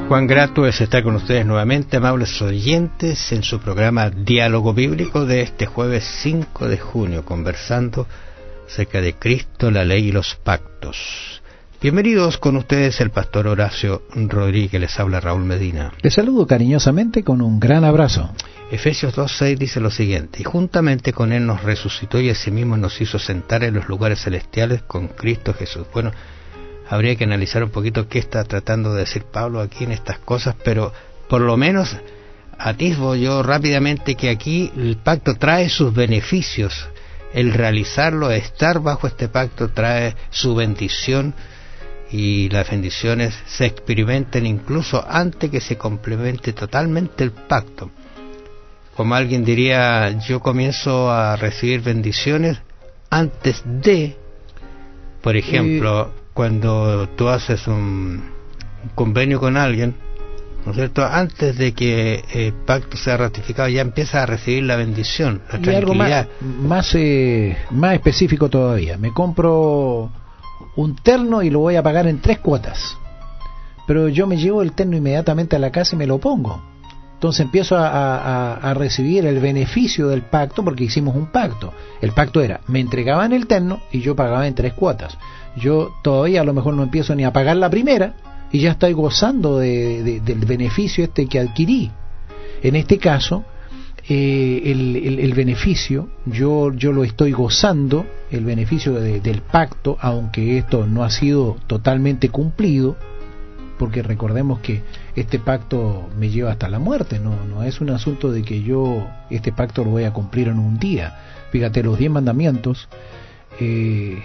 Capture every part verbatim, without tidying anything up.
Cuán grato es estar con ustedes nuevamente, amables oyentes, en su programa Diálogo Bíblico de este jueves cinco de junio, conversando acerca de Cristo, la ley y los pactos. Bienvenidos con ustedes el pastor Horacio Rodríguez, les habla Raúl Medina. Les saludo cariñosamente con un gran abrazo. Efesios dos seis dice lo siguiente: y juntamente con Él nos resucitó y asimismo nos hizo sentar en los lugares celestiales con Cristo Jesús. Bueno, habría que analizar un poquito qué está tratando de decir Pablo aquí en estas cosas, pero por lo menos atisbo yo rápidamente que aquí el pacto trae sus beneficios. El realizarlo, estar bajo este pacto, trae su bendición, y las bendiciones se experimentan incluso antes que se complemente totalmente el pacto. Como alguien diría, yo comienzo a recibir bendiciones antes de, por ejemplo, y... cuando tú haces un, un convenio con alguien, ¿no es cierto? Antes de que el pacto sea ratificado, ya empiezas a recibir la bendición, la tranquilidad. Y algo más, más, eh, más específico todavía. Me compro un terno y lo voy a pagar en tres cuotas, pero yo me llevo el terno inmediatamente a la casa y me lo pongo. Entonces empiezo a, a, a recibir el beneficio del pacto, porque hicimos un pacto. El pacto era, me entregaban el terno y yo pagaba en tres cuotas. Yo todavía a lo mejor no empiezo ni a pagar la primera y ya estoy gozando de, de, del beneficio este que adquirí. En este caso, eh, el, el, el beneficio, yo, yo lo estoy gozando, el beneficio de, del pacto, aunque esto no ha sido totalmente cumplido, porque recordemos que este pacto me lleva hasta la muerte, no, no es un asunto de que yo este pacto lo voy a cumplir en un día. Fíjate, los diez mandamientos eh,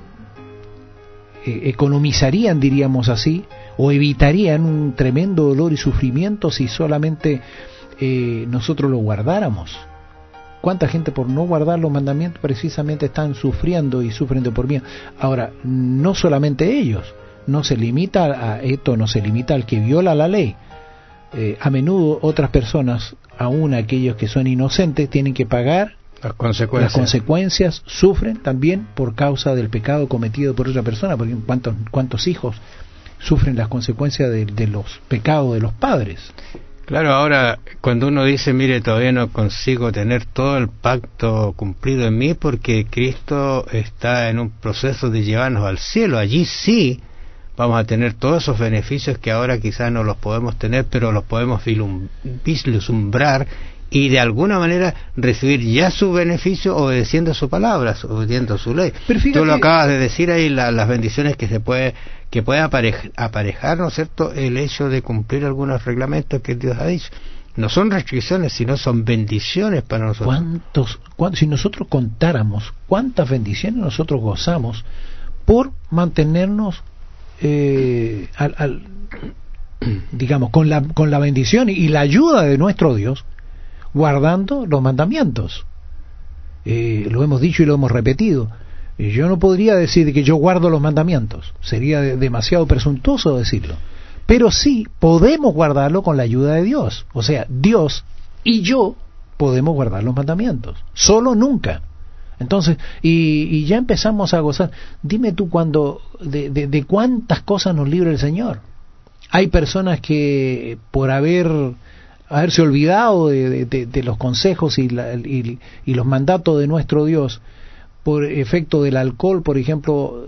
eh, economizarían, diríamos así, o evitarían un tremendo dolor y sufrimiento si solamente eh, nosotros lo guardáramos. ¿Cuánta gente por no guardar los mandamientos precisamente están sufriendo y sufren de por vida? Ahora, no solamente ellos, no se limita a esto, no se limita al que viola la ley. Eh, a menudo otras personas, aún aquellos que son inocentes, tienen que pagar las consecuencias. Las consecuencias, sufren también por causa del pecado cometido por otra persona, porque cuántos, cuántos hijos sufren las consecuencias de, de los pecados de los padres. Claro, ahora cuando uno dice, mire, todavía no consigo tener todo el pacto cumplido en mí porque Cristo está en un proceso de llevarnos al cielo, allí sí vamos a tener todos esos beneficios que ahora quizás no los podemos tener, pero los podemos vislumbrar y de alguna manera recibir ya su beneficio obedeciendo su palabra, obedeciendo su ley. Tú lo acabas de decir ahí, la, las bendiciones que se puede que puede aparejar, aparejar, ¿no es cierto?, el hecho de cumplir algunos reglamentos que Dios ha dicho. No son restricciones, sino son bendiciones para nosotros. ¿Cuántos, cuántos, si nosotros contáramos cuántas bendiciones nosotros gozamos por mantenernos eh, al, al, digamos, con la, con la bendición y la ayuda de nuestro Dios, guardando los mandamientos. Eh, lo hemos dicho y lo hemos repetido. Yo no podría decir que yo guardo los mandamientos, sería de, demasiado presuntuoso decirlo, pero sí podemos guardarlo con la ayuda de Dios. O sea, Dios y yo podemos guardar los mandamientos, solo nunca. Entonces, y, y ya empezamos a gozar. Dime tú cuando de, de, de cuántas cosas nos libra el Señor. Hay personas que por haber haberse olvidado de, de, de, de los consejos y, la, y, y los mandatos de nuestro Dios, por efecto del alcohol, por ejemplo,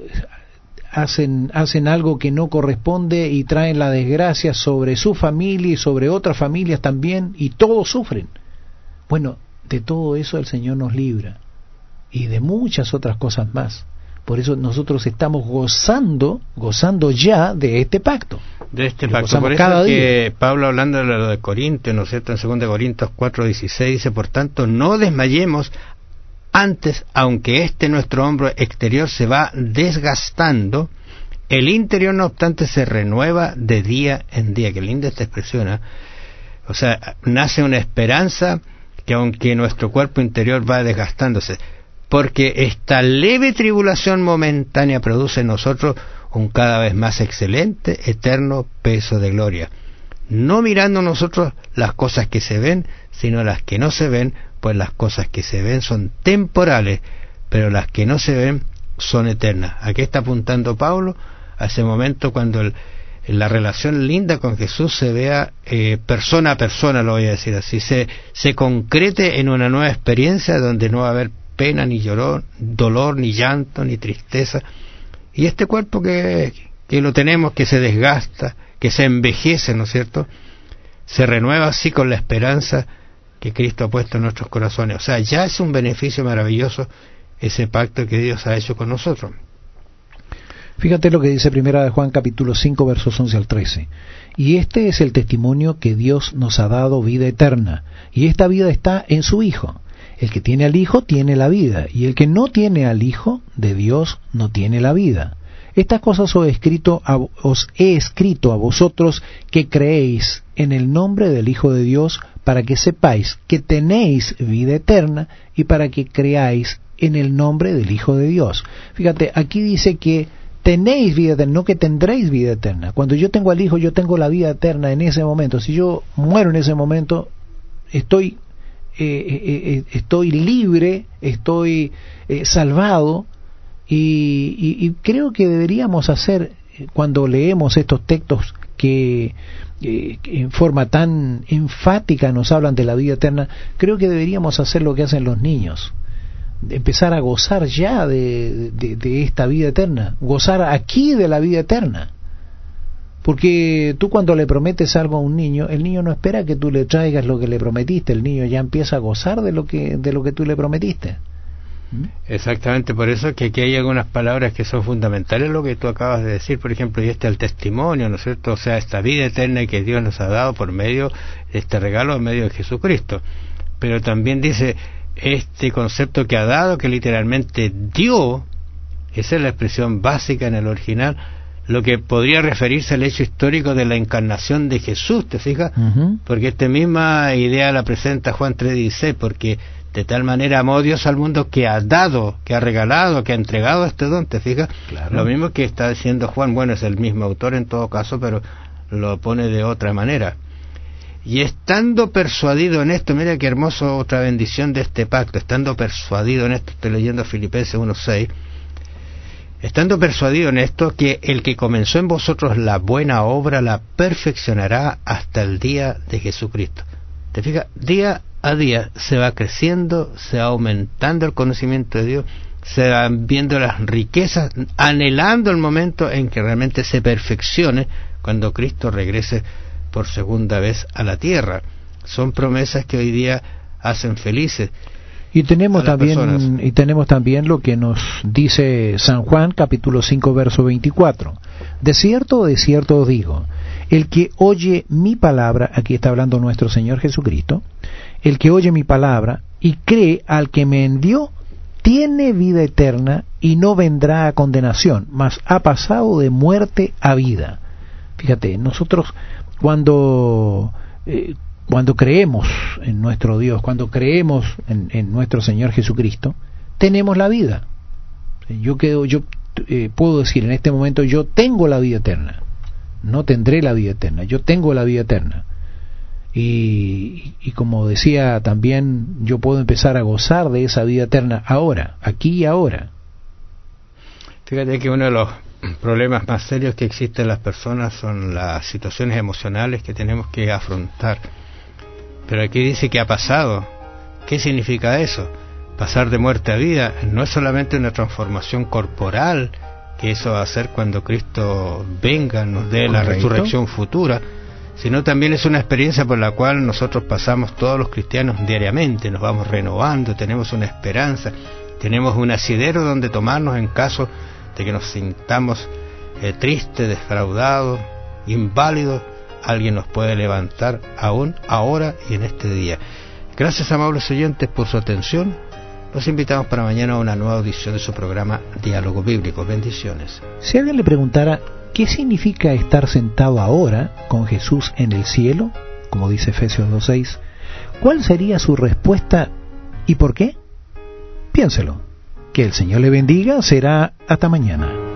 hacen hacen algo que no corresponde y traen la desgracia sobre su familia y sobre otras familias también, y todos sufren. Bueno, de todo eso el Señor nos libra, y de muchas otras cosas más. Por eso nosotros estamos gozando, gozando ya de este pacto. De este pacto. Por eso es que Pablo, hablando de lo de Corintios, ¿no es cierto?, en segunda Corintios cuatro dieciséis dice, por tanto, no desmayemos antes, aunque este nuestro hombro exterior se va desgastando, el interior no obstante se renueva de día en día. Que linda esta expresión, ¿eh? O sea, nace una esperanza que aunque nuestro cuerpo interior va desgastándose, porque esta leve tribulación momentánea produce en nosotros un cada vez más excelente, eterno peso de gloria, no mirando nosotros las cosas que se ven, sino las que no se ven, pues las cosas que se ven son temporales, pero las que no se ven son eternas. ¿A qué está apuntando Pablo? A ese momento cuando el, la relación linda con Jesús se vea eh, persona a persona, lo voy a decir así, se, se concrete en una nueva experiencia donde no va a haber pena, ni llorón, dolor, ni llanto, ni tristeza. Y este cuerpo que, que lo tenemos, que se desgasta, que se envejece, ¿no es cierto?, se renueva así con la esperanza que Cristo ha puesto en nuestros corazones. O sea, ya es un beneficio maravilloso ese pacto que Dios ha hecho con nosotros. Fíjate lo que dice Primera de Juan capítulo cinco versos once al trece. Y este es el testimonio que Dios nos ha dado, vida eterna, y esta vida está en su Hijo. El que tiene al Hijo tiene la vida, y el que no tiene al Hijo de Dios no tiene la vida. Estas cosas os he escrito a, os he escrito a vosotros que creéis en el nombre del Hijo de Dios, para que sepáis que tenéis vida eterna, y para que creáis en el nombre del Hijo de Dios. Fíjate, aquí dice que tenéis vida eterna, no que tendréis vida eterna. Cuando yo tengo al Hijo, yo tengo la vida eterna en ese momento. Si yo muero en ese momento, estoy eh, eh, estoy libre, estoy eh, salvado, y, y, y creo que deberíamos hacer, cuando leemos estos textos que, eh, que en forma tan enfática nos hablan de la vida eterna, creo que deberíamos hacer lo que hacen los niños, empezar a gozar ya de, de, de esta vida eterna, gozar aquí de la vida eterna. Porque tú cuando le prometes algo a un niño, el niño no espera que tú le traigas lo que le prometiste, el niño ya empieza a gozar de lo que de lo que tú le prometiste. ¿Mm? Exactamente, por eso que aquí hay algunas palabras que son fundamentales, lo que tú acabas de decir, por ejemplo, y este es el testimonio, ¿no es cierto? O sea, esta vida eterna que Dios nos ha dado por medio de este regalo, en medio de Jesucristo. Pero también dice este concepto que ha dado, que literalmente dio, esa es la expresión básica en el original, lo que podría referirse al hecho histórico de la encarnación de Jesús, ¿te fijas? Uh-huh. Porque esta misma idea la presenta Juan tres dieciséis, porque de tal manera amó Dios al mundo que ha dado, que ha regalado, que ha entregado este don, ¿te fijas? Claro. Lo mismo que está diciendo Juan, bueno, es el mismo autor en todo caso, pero lo pone de otra manera. Y estando persuadido en esto, mira qué hermoso, otra bendición de este pacto, estando persuadido en esto, estoy leyendo Filipenses uno seis, estando persuadido en esto, que el que comenzó en vosotros la buena obra la perfeccionará hasta el día de Jesucristo. ¿Te fijas? Día a día se va creciendo, se va aumentando el conocimiento de Dios, se van viendo las riquezas, anhelando el momento en que realmente se perfeccione cuando Cristo regrese por segunda vez a la tierra. Son promesas que hoy día hacen felices. Y tenemos también y tenemos también lo que nos dice San Juan capítulo cinco verso veinticuatro. De cierto, de cierto os digo, el que oye mi palabra, aquí está hablando nuestro Señor Jesucristo, el que oye mi palabra y cree al que me envió, tiene vida eterna y no vendrá a condenación, mas ha pasado de muerte a vida. Fíjate, nosotros cuando eh, Cuando creemos en nuestro Dios, cuando creemos en, en nuestro Señor Jesucristo, tenemos la vida. Yo quedo, yo eh, puedo decir en este momento, yo tengo la vida eterna. No tendré la vida eterna, yo tengo la vida eterna. Y, y como decía también, yo puedo empezar a gozar de esa vida eterna ahora, aquí y ahora. Fíjate que uno de los problemas más serios que existen en las personas son las situaciones emocionales que tenemos que afrontar. Pero aquí dice que ha pasado. ¿Qué significa eso? Pasar de muerte a vida no es solamente una transformación corporal, que eso va a ser cuando Cristo venga, nos dé la resurrección futura, sino también es una experiencia por la cual nosotros pasamos todos los cristianos diariamente, nos vamos renovando, tenemos una esperanza, tenemos un asidero donde tomarnos en caso de que nos sintamos eh, tristes, defraudados, inválidos. Alguien nos puede levantar aún ahora y en este día. Gracias, amables oyentes, por su atención. Los invitamos para mañana a una nueva audición de su programa Diálogo Bíblico. Bendiciones. Si alguien le preguntara qué significa estar sentado ahora con Jesús en el cielo, como dice Efesios dos seis, ¿cuál sería su respuesta y por qué? Piénselo. Que el Señor le bendiga. Será hasta mañana.